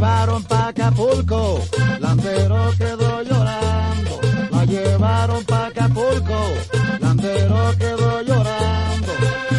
llevaron pa' Acapulco, Landero quedó llorando. La llevaron pa' Acapulco, Landero quedó llorando.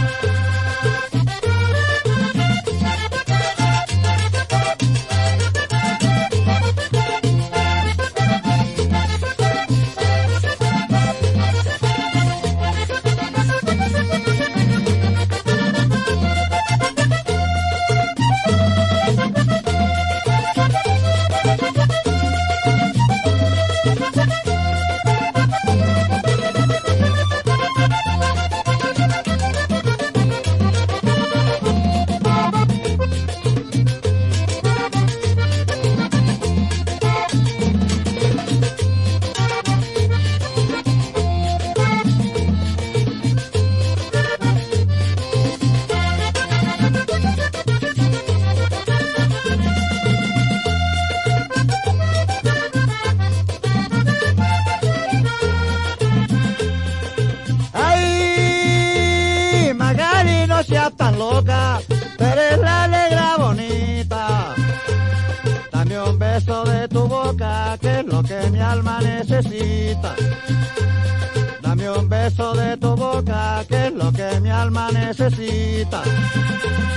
No seas tan loca, tú eres la negra bonita. Dame un beso de tu boca, que es lo que mi alma necesita. Dame un beso de tu boca, que es lo que mi alma necesita.